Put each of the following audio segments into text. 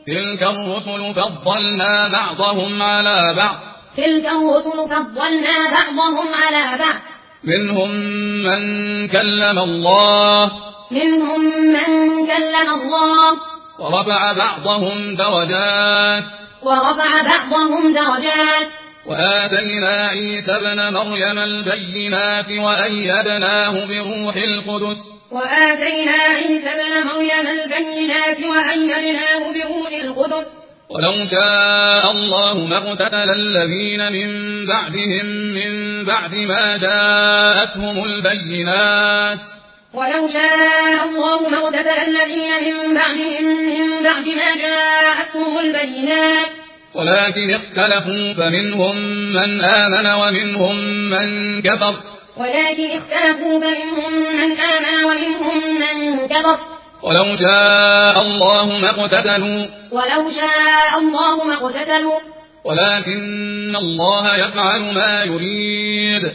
تلك الرسل فضلنا بعضهم على بعض منهم من كلم الله ورفع بعضهم درجات وآتينا عيسى ابن مريم البينات وأيدناه بروح القدس ولو شاء الله ما اقتتل الذين من بعدهم من بعد ما جاءتهم البينات ولكن اختلفوا فمنهم من آمن ومنهم من كفر ولو شاء الله ما اقتتلوا ولكن الله يفعل ما يريد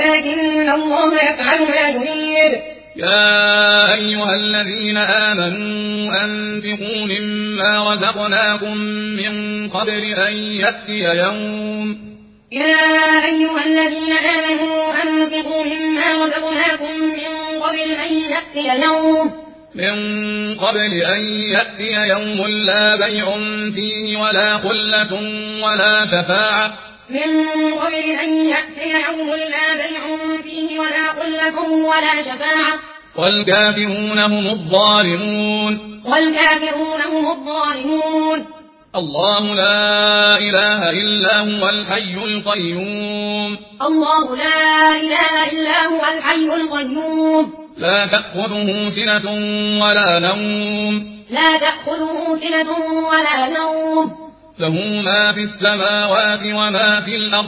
يا أيها الذين آمنوا أنفقوا مما رزقناكم من قبل أن يأتي يوم لا بيع فيه ولا خلة ولا شفاعة والكافرون هم الظالمون الله لا إله إلا هو الحي القيوم لا تأخذه سنة ولا نوم له ما في السماوات وما في الأرض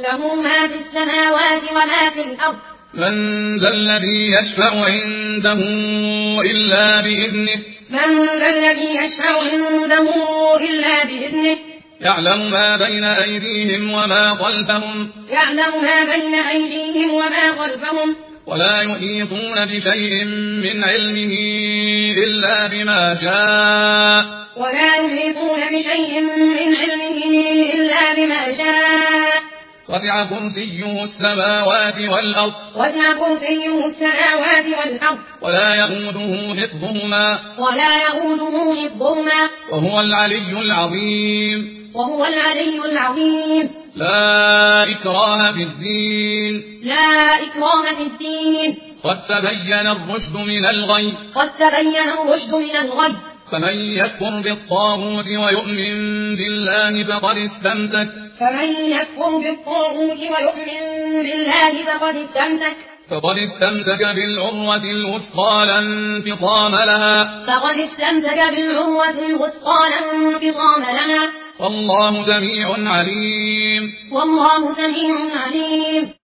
من ذا الذي يشفع عنده إلا بإذنه يعلم ما بين أيديهم وما خلفهم ولا يحيطون بشيء من علمه إلا بما شاء وسع كرسيه السماوات والأرض ولا يئوده حفظهما وهو العلي العظيم لا إكراه في الدين قد تبين الرشد من الغي فمن يكفر بالطاغوت ويؤمن بالله فقد استمسك بالعروة الوثقى لا انفصام لها والله سميع عليم